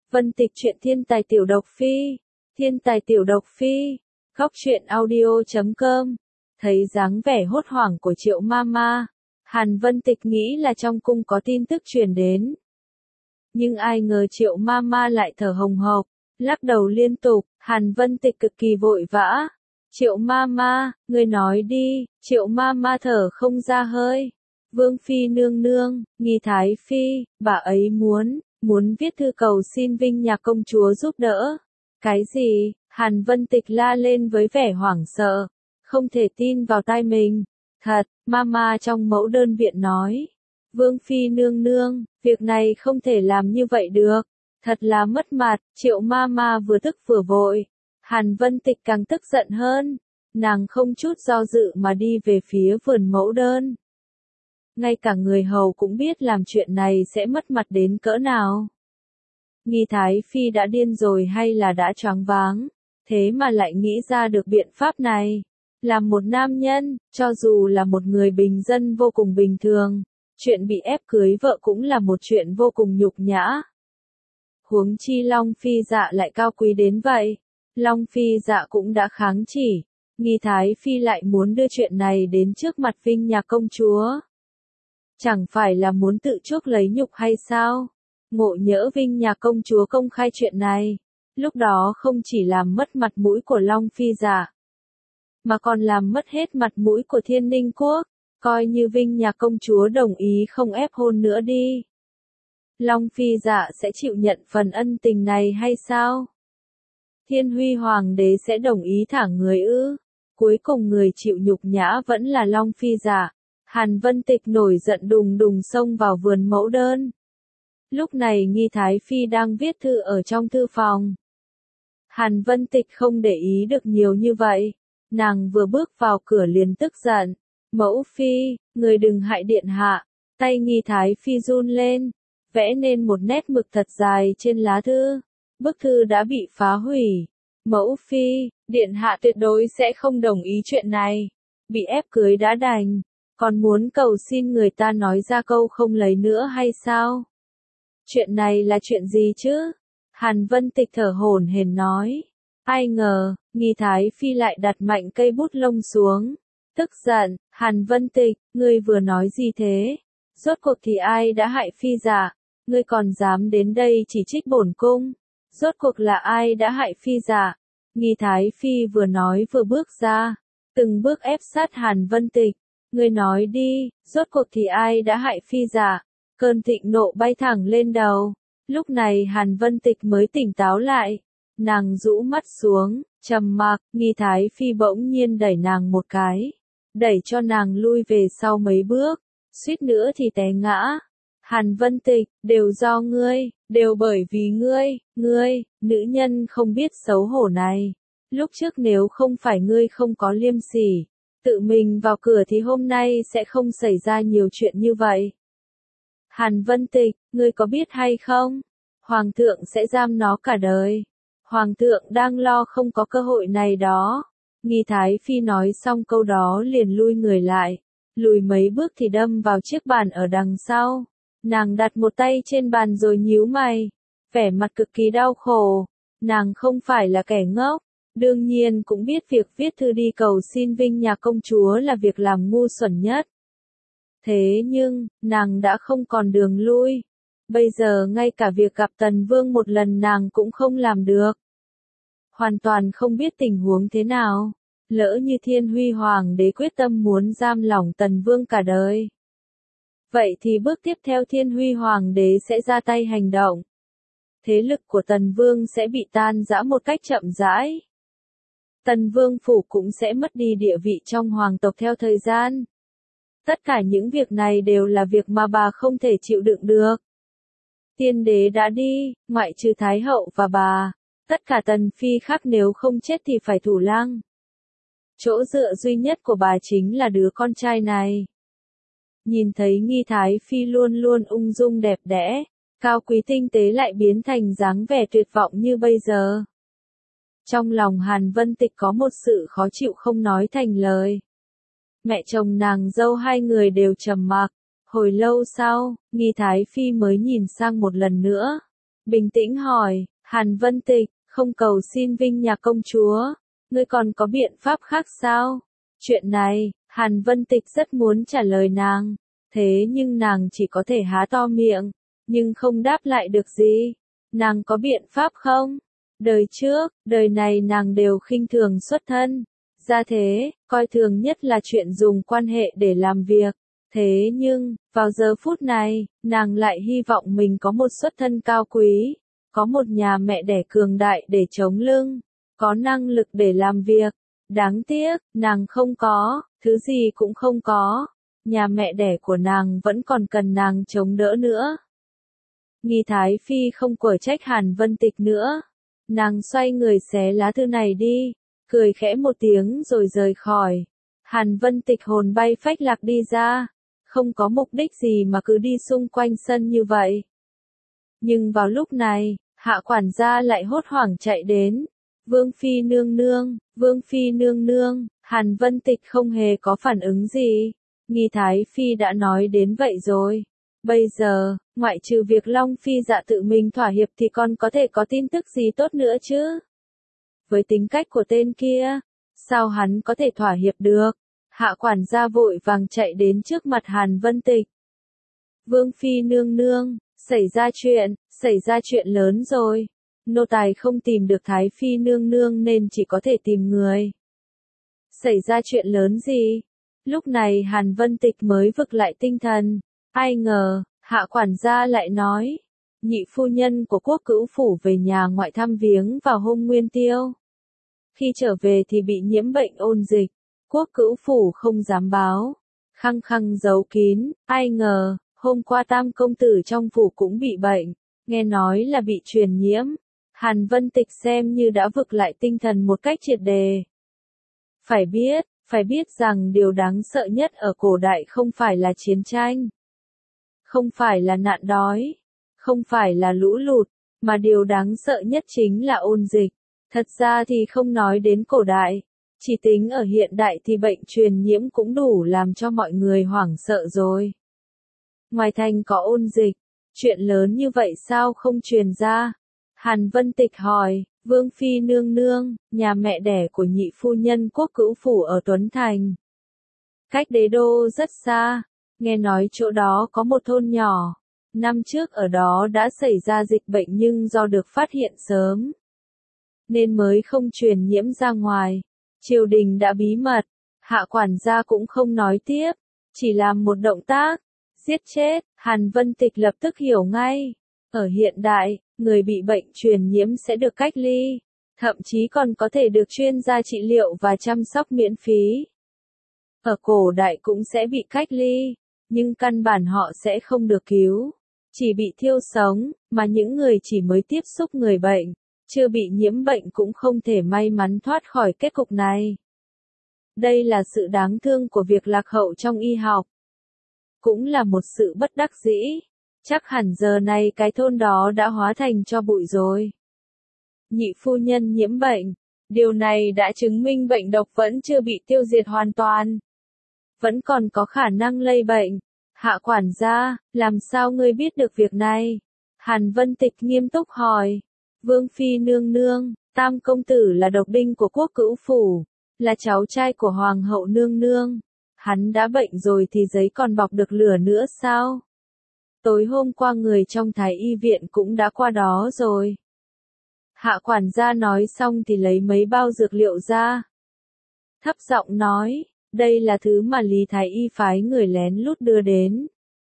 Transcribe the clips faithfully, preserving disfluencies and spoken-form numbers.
Vân Tịch truyện thiên tài tiểu độc phi, thiên tài tiểu độc phi, góc truyện audio chấm com. Thấy dáng vẻ hốt hoảng của Triệu Mama, Hàn Vân Tịch nghĩ là trong cung có tin tức truyền đến. Nhưng ai ngờ Triệu Mama lại thở hồng hộc, lắc đầu liên tục, Hàn Vân Tịch cực kỳ vội vã. Triệu Mama, ngươi nói đi, Triệu Mama thở không ra hơi. Vương Phi nương nương, Nghi Thái Phi, bà ấy muốn, muốn viết thư cầu xin Vinh Nhạc công chúa giúp đỡ. Cái gì? Hàn Vân Tịch la lên với vẻ hoảng sợ, không thể tin vào tai mình. Thật, Mama trong mẫu đơn viện nói. Vương Phi nương nương, việc này không thể làm như vậy được. Thật là mất mặt, Triệu Mama vừa tức vừa vội. Hàn Vân Tịch càng tức giận hơn. Nàng không chút do dự mà đi về phía vườn mẫu đơn. Ngay cả người hầu cũng biết làm chuyện này sẽ mất mặt đến cỡ nào. Nghi Thái Phi đã điên rồi hay là đã choáng váng, thế mà lại nghĩ ra được biện pháp này. Làm một nam nhân, cho dù là một người bình dân vô cùng bình thường, chuyện bị ép cưới vợ cũng là một chuyện vô cùng nhục nhã. Huống chi Long Phi Dạ lại cao quý đến vậy. Long Phi Dạ cũng đã kháng chỉ, Nghi Thái Phi lại muốn đưa chuyện này đến trước mặt Vinh Nhạc công chúa. Chẳng phải là muốn tự chuốc lấy nhục hay sao? Ngộ nhỡ Vinh Nhạc công chúa công khai chuyện này, lúc đó không chỉ làm mất mặt mũi của Long Phi Dạ, mà còn làm mất hết mặt mũi của Thiên Ninh Quốc, coi như Vinh Nhạc công chúa đồng ý không ép hôn nữa đi. Long Phi Dạ sẽ chịu nhận phần ân tình này hay sao? Thiên Huy Hoàng đế sẽ đồng ý thả người ư? Cuối cùng người chịu nhục nhã vẫn là Long Phi Dạ. Hàn Vân Tịch nổi giận đùng đùng xông vào vườn mẫu đơn. Lúc này Nghi Thái Phi đang viết thư ở trong thư phòng. Hàn Vân Tịch không để ý được nhiều như vậy. Nàng vừa bước vào cửa liền tức giận. Mẫu Phi, người đừng hại điện hạ. Tay Nghi Thái Phi run lên, vẽ nên một nét mực thật dài trên lá thư. Bức thư đã bị phá hủy. Mẫu Phi, điện hạ tuyệt đối sẽ không đồng ý chuyện này. Bị ép cưới đã đành, còn muốn cầu xin người ta nói ra câu không lấy nữa hay sao? Chuyện này là chuyện gì chứ? Hàn Vân Tịch thở hổn hển nói. Ai ngờ, Nghi Thái Phi lại đặt mạnh cây bút lông xuống. Tức giận, Hàn Vân Tịch, ngươi vừa nói gì thế? Rốt cuộc thì ai đã hại Phi Dạ? Ngươi còn dám đến đây chỉ trích bổn cung? Rốt cuộc là ai đã hại Phi Dạ? Nghi Thái Phi vừa nói vừa bước ra, từng bước ép sát Hàn Vân Tịch. Ngươi nói đi, rốt cuộc thì ai đã hại Phi Dạ? Cơn thịnh nộ bay thẳng lên đầu. Lúc này Hàn Vân Tịch mới tỉnh táo lại. Nàng rũ mắt xuống, trầm mặc. Nghi Thái Phi bỗng nhiên đẩy nàng một cái, đẩy cho nàng lui về sau mấy bước, suýt nữa thì té ngã. Hàn Vân Tịch, đều do ngươi, đều bởi vì ngươi, ngươi, nữ nhân không biết xấu hổ này. Lúc trước nếu không phải ngươi không có liêm sỉ, tự mình vào cửa thì hôm nay sẽ không xảy ra nhiều chuyện như vậy. Hàn Vân Tịch, ngươi có biết hay không? Hoàng thượng sẽ giam nó cả đời. Hoàng thượng đang lo không có cơ hội này đó. Nghi Thái Phi nói xong câu đó liền lui người lại. Lùi mấy bước thì đâm vào chiếc bàn ở đằng sau. Nàng đặt một tay trên bàn rồi nhíu mày. Vẻ mặt cực kỳ đau khổ. Nàng không phải là kẻ ngốc. Đương nhiên cũng biết việc viết thư đi cầu xin Vinh Nhạc công chúa là việc làm ngu xuẩn nhất. Thế nhưng, nàng đã không còn đường lui. Bây giờ ngay cả việc gặp Tần Vương một lần nàng cũng không làm được. Hoàn toàn không biết tình huống thế nào. Lỡ như Thiên Huy Hoàng đế quyết tâm muốn giam lỏng Tần Vương cả đời. Vậy thì bước tiếp theo Thiên Huy Hoàng đế sẽ ra tay hành động. Thế lực của Tần Vương sẽ bị tan rã một cách chậm rãi. Tần Vương phủ cũng sẽ mất đi địa vị trong hoàng tộc theo thời gian. Tất cả những việc này đều là việc mà bà không thể chịu đựng được. Tiên đế đã đi, ngoại trừ Thái hậu và bà, tất cả tần phi khác nếu không chết thì phải thủ lăng. Chỗ dựa duy nhất của bà chính là đứa con trai này. Nhìn thấy Nghi Thái Phi luôn luôn ung dung đẹp đẽ, cao quý tinh tế lại biến thành dáng vẻ tuyệt vọng như bây giờ. Trong lòng Hàn Vân Tịch có một sự khó chịu không nói thành lời. Mẹ chồng nàng dâu hai người đều trầm mặc. Hồi lâu sau, Nghi Thái Phi mới nhìn sang một lần nữa. bình tĩnh hỏi, Hàn Vân Tịch, không cầu xin Vinh nhà công chúa, ngươi còn có biện pháp khác sao? Chuyện này, Hàn Vân Tịch rất muốn trả lời nàng, thế nhưng nàng chỉ có thể há to miệng, nhưng không đáp lại được gì. Nàng có biện pháp không? Đời trước, đời này nàng đều khinh thường xuất thân, gia thế, coi thường nhất là chuyện dùng quan hệ để làm việc. Thế nhưng, vào giờ phút này, nàng lại hy vọng mình có một xuất thân cao quý, có một nhà mẹ đẻ cường đại để chống lưng, có năng lực để làm việc. Đáng tiếc, nàng không có, thứ gì cũng không có. Nhà mẹ đẻ của nàng vẫn còn cần nàng chống đỡ nữa. Nghi Thái Phi không quở trách Hàn Vân Tịch nữa. Nàng xoay người xé lá thư này đi, cười khẽ một tiếng rồi rời khỏi. Hàn Vân Tịch hồn bay phách lạc đi ra, không có mục đích gì mà cứ đi xung quanh sân như vậy. Nhưng vào lúc này, Hạ quản gia lại hốt hoảng chạy đến. Vương Phi nương nương, Vương Phi nương nương, Hàn Vân Tịch không hề có phản ứng gì. Nghi Thái Phi đã nói đến vậy rồi. Bây giờ, ngoại trừ việc Long Phi Dạ tự mình thỏa hiệp thì còn có thể có tin tức gì tốt nữa chứ? Với tính cách của tên kia, sao hắn có thể thỏa hiệp được? Hạ quản gia vội vàng chạy đến trước mặt Hàn Vân Tịch. Vương Phi nương nương, xảy ra chuyện, xảy ra chuyện lớn rồi. Nô tài không tìm được Thái Phi nương nương nên chỉ có thể tìm người. Xảy ra chuyện lớn gì? Lúc này Hàn Vân Tịch mới vực lại tinh thần. Ai ngờ, Hạ quản gia lại nói, nhị phu nhân của Quốc Cữu Phủ về nhà ngoại thăm viếng vào hôm Nguyên Tiêu. Khi trở về thì bị nhiễm bệnh ôn dịch, Quốc Cữu Phủ không dám báo, khăng khăng giấu kín. Ai ngờ, hôm qua Tam công tử trong phủ cũng bị bệnh, nghe nói là bị truyền nhiễm. Hàn Vân Tịch xem như đã vực lại tinh thần một cách triệt đề. Phải biết, phải biết rằng điều đáng sợ nhất ở cổ đại không phải là chiến tranh, không phải là nạn đói, không phải là lũ lụt, mà điều đáng sợ nhất chính là ôn dịch. Thật ra thì không nói đến cổ đại, chỉ tính ở hiện đại thì bệnh truyền nhiễm cũng đủ làm cho mọi người hoảng sợ rồi. Ngoài thành có ôn dịch, chuyện lớn như vậy sao không truyền ra? Hàn Vân Tịch hỏi, Vương Phi nương nương, nhà mẹ đẻ của nhị phu nhân Quốc Cữu Phủ ở Tuấn Thành. Cách đế đô rất xa, nghe nói chỗ đó có một thôn nhỏ. Năm trước ở đó đã xảy ra dịch bệnh nhưng do được phát hiện sớm, nên mới không truyền nhiễm ra ngoài. Triều đình đã bí mật, Hạ quản gia cũng không nói tiếp, chỉ làm một động tác, giết chết. Hàn Vân Tịch lập tức hiểu ngay. Ở hiện đại, người bị bệnh truyền nhiễm sẽ được cách ly, thậm chí còn có thể được chuyên gia trị liệu và chăm sóc miễn phí. Ở cổ đại cũng sẽ bị cách ly, nhưng căn bản họ sẽ không được cứu, chỉ bị thiêu sống, mà những người chỉ mới tiếp xúc người bệnh, chưa bị nhiễm bệnh cũng không thể may mắn thoát khỏi kết cục này. Đây là sự đáng thương của việc lạc hậu trong y học, cũng là một sự bất đắc dĩ. Chắc hẳn giờ này cái thôn đó đã hóa thành tro bụi rồi. Nhị phu nhân nhiễm bệnh, điều này đã chứng minh bệnh độc vẫn chưa bị tiêu diệt hoàn toàn, vẫn còn có khả năng lây bệnh. Hạ quản gia, làm sao ngươi biết được việc này? Hàn Vân Tịch nghiêm túc hỏi. Vương Phi nương nương, Tam công tử là độc đinh của Quốc Cữu Phủ, là cháu trai của Hoàng hậu nương nương. Hắn đã bệnh rồi thì giấy còn bọc được lửa nữa sao? Tối hôm qua người trong Thái y viện cũng đã qua đó rồi. Hạ quản gia nói xong thì lấy mấy bao dược liệu ra. Thấp giọng nói, đây là thứ mà Lý Thái y phái người lén lút đưa đến.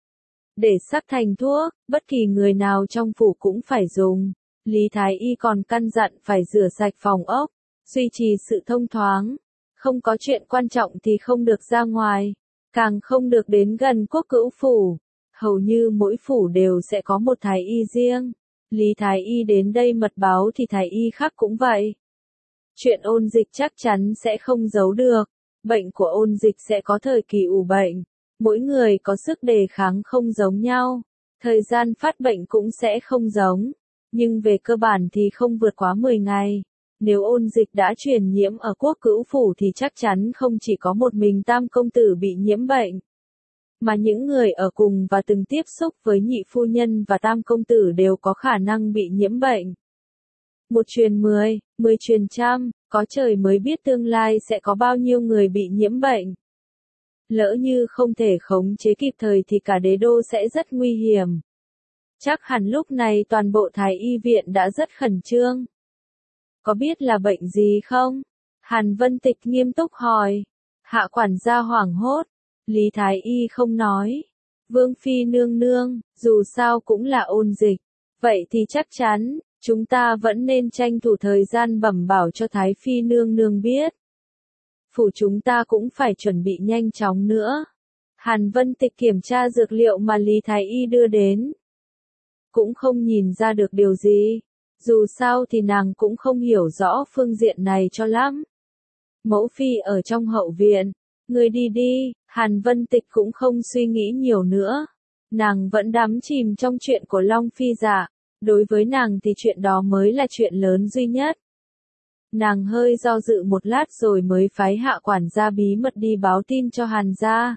Để sắc thành thuốc, bất kỳ người nào trong phủ cũng phải dùng. Lý Thái y còn căn dặn phải rửa sạch phòng ốc, duy trì sự thông thoáng. Không có chuyện quan trọng thì không được ra ngoài, càng không được đến gần Quốc Cữu Phủ. Hầu như mỗi phủ đều sẽ có một thái y riêng. Lý Thái y đến đây mật báo thì thái y khác cũng vậy. Chuyện ôn dịch chắc chắn sẽ không giấu được. Bệnh của ôn dịch sẽ có thời kỳ ủ bệnh. Mỗi người có sức đề kháng không giống nhau. Thời gian phát bệnh cũng sẽ không giống. Nhưng về cơ bản thì không vượt quá mười ngày. Nếu ôn dịch đã truyền nhiễm ở Quốc Cữu Phủ thì chắc chắn không chỉ có một mình Tam công tử bị nhiễm bệnh. mà những người ở cùng và từng tiếp xúc với nhị phu nhân và tam công tử đều có khả năng bị nhiễm bệnh. Một truyền mười, mười truyền trăm, có trời mới biết tương lai sẽ có bao nhiêu người bị nhiễm bệnh. Lỡ như không thể khống chế kịp thời thì cả đế đô sẽ rất nguy hiểm. Chắc hẳn lúc này toàn bộ Thái y viện đã rất khẩn trương. Có biết là bệnh gì không? Hàn Vân Tịch nghiêm túc hỏi. Hạ quản gia hoảng hốt. Lý Thái y không nói. Vương phi nương nương, dù sao cũng là ôn dịch. Vậy thì chắc chắn, chúng ta vẫn nên tranh thủ thời gian bẩm bảo cho Thái phi nương nương biết. Phủ chúng ta cũng phải chuẩn bị nhanh chóng nữa. Hàn Vân Tịch kiểm tra dược liệu mà Lý Thái y đưa đến. Cũng không nhìn ra được điều gì. Dù sao thì nàng cũng không hiểu rõ phương diện này cho lắm. Mẫu phi ở trong hậu viện. Người đi đi, Hàn Vân Tịch cũng không suy nghĩ nhiều nữa. Nàng vẫn đắm chìm trong chuyện của Long Phi Dạ. Đối với nàng thì chuyện đó mới là chuyện lớn duy nhất. Nàng hơi do dự một lát rồi mới phái hạ quản gia bí mật đi báo tin cho Hàn gia.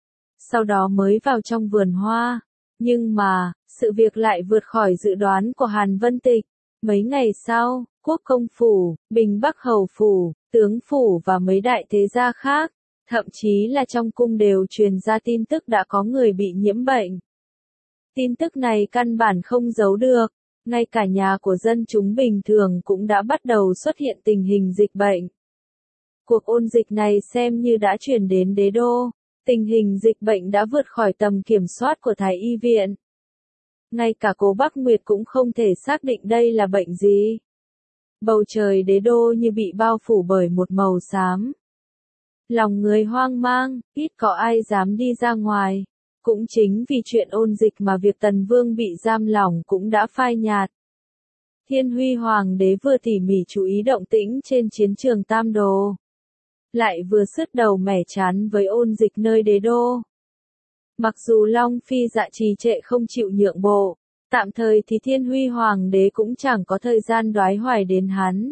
Sau đó mới vào trong vườn hoa. Nhưng mà, sự việc lại vượt khỏi dự đoán của Hàn Vân Tịch. Mấy ngày sau, Quốc công phủ, Bình Bắc hầu phủ, tướng phủ và mấy đại thế gia khác, thậm chí là trong cung đều truyền ra tin tức đã có người bị nhiễm bệnh. Tin tức này căn bản không giấu được, ngay cả nhà của dân chúng bình thường cũng đã bắt đầu xuất hiện tình hình dịch bệnh. Cuộc ôn dịch này xem như đã truyền đến đế đô, tình hình dịch bệnh đã vượt khỏi tầm kiểm soát của Thái y viện. Ngay cả Cố Bắc Nguyệt cũng không thể xác định đây là bệnh gì. Bầu trời đế đô như bị bao phủ bởi một màu xám. Lòng người hoang mang, ít có ai dám đi ra ngoài. Cũng chính vì chuyện ôn dịch mà việc Tần Vương bị giam lỏng cũng đã phai nhạt. Thiên Huy Hoàng đế vừa tỉ mỉ chú ý động tĩnh trên chiến trường Tam Đồ. Lại vừa sứt đầu mẻ chán với ôn dịch nơi đế đô. Mặc dù Long Phi Dạ trì trệ không chịu nhượng bộ, tạm thời thì Thiên Huy Hoàng đế cũng chẳng có thời gian đoái hoài đến hắn.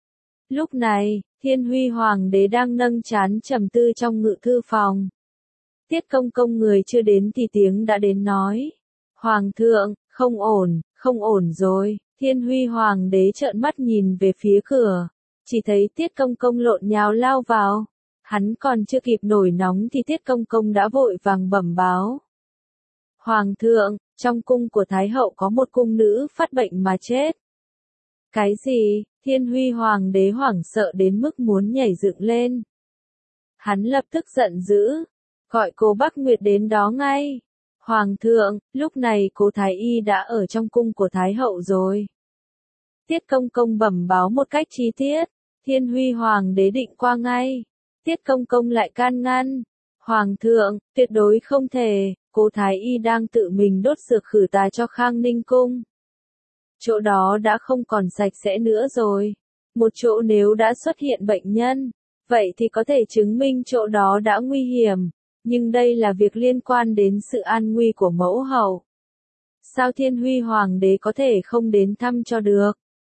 Lúc này, Thiên Huy Hoàng đế đang nâng trán trầm tư trong ngự thư phòng. Tiết Công Công người chưa đến thì tiếng đã đến nói. Hoàng thượng, không ổn, không ổn rồi. Thiên Huy Hoàng đế trợn mắt nhìn về phía cửa. Chỉ thấy Tiết Công Công lộn nhào lao vào. Hắn còn chưa kịp nổi nóng thì Tiết Công Công đã vội vàng bẩm báo. Hoàng thượng, trong cung của Thái hậu có một cung nữ phát bệnh mà chết. Cái gì? Thiên Huy Hoàng đế hoảng sợ đến mức muốn nhảy dựng lên. Hắn lập tức giận dữ. Gọi Cố Bắc Nguyệt đến đó ngay. Hoàng thượng, lúc này Cố Thái y đã ở trong cung của Thái hậu rồi. Tiết Công Công bẩm báo một cách chi tiết. Thiên Huy Hoàng đế định qua ngay. Tiết Công Công lại can ngăn. Hoàng thượng, tuyệt đối không thể, Cố Thái y đang tự mình đốt dược khử tà cho Khang Ninh cung. Chỗ đó đã không còn sạch sẽ nữa rồi. Một chỗ nếu đã xuất hiện bệnh nhân, vậy thì có thể chứng minh chỗ đó đã nguy hiểm. Nhưng đây là việc liên quan đến sự an nguy của mẫu hậu. Sao Thiên Huy Hoàng đế có thể không đến thăm cho được?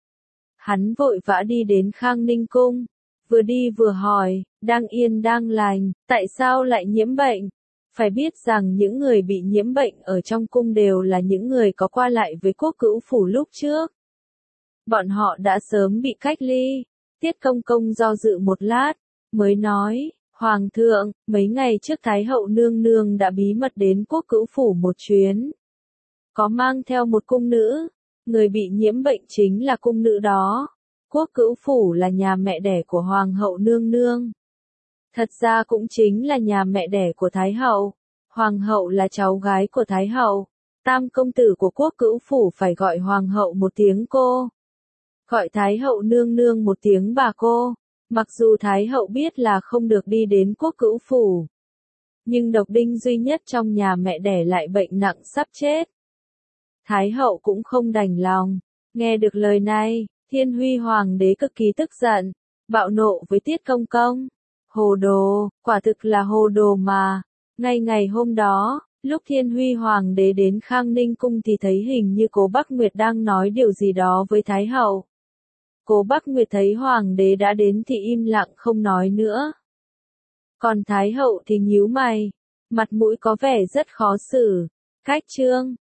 Hắn vội vã đi đến Khang Ninh cung. Vừa đi vừa hỏi, đang yên đang lành, tại sao lại nhiễm bệnh? Phải biết rằng những người bị nhiễm bệnh ở trong cung đều là những người có qua lại với Quốc Cữu phủ lúc trước. Bọn họ đã sớm bị cách ly. Tiết Công Công do dự một lát, mới nói, Hoàng thượng, mấy ngày trước Thái hậu nương nương đã bí mật đến Quốc Cữu phủ một chuyến. Có mang theo một cung nữ, người bị nhiễm bệnh chính là cung nữ đó. Quốc Cữu phủ là nhà mẹ đẻ của Hoàng hậu nương nương. Thật ra cũng chính là nhà mẹ đẻ của Thái hậu. Hoàng hậu là cháu gái của Thái hậu. Tam công tử của Quốc Cữu phủ phải gọi Hoàng hậu một tiếng cô. Gọi Thái hậu nương nương một tiếng bà cô. Mặc dù Thái hậu biết là không được đi đến Quốc Cữu phủ. Nhưng độc đinh duy nhất trong nhà mẹ đẻ lại bệnh nặng sắp chết. Thái hậu cũng không đành lòng. Nghe được lời này, Thiên Huy Hoàng đế cực kỳ tức giận. Bạo nộ với Tiết Công Công. Hồ đồ, quả thực là hồ đồ mà. Ngay ngày hôm đó, lúc Thiên Huy Hoàng đế đến Khang Ninh cung thì thấy hình như Cố Bắc Nguyệt đang nói điều gì đó với Thái hậu. Cố Bắc Nguyệt thấy Hoàng đế đã đến thì im lặng không nói nữa. Còn Thái hậu thì nhíu mày. Mặt mũi có vẻ rất khó xử. Khách trương.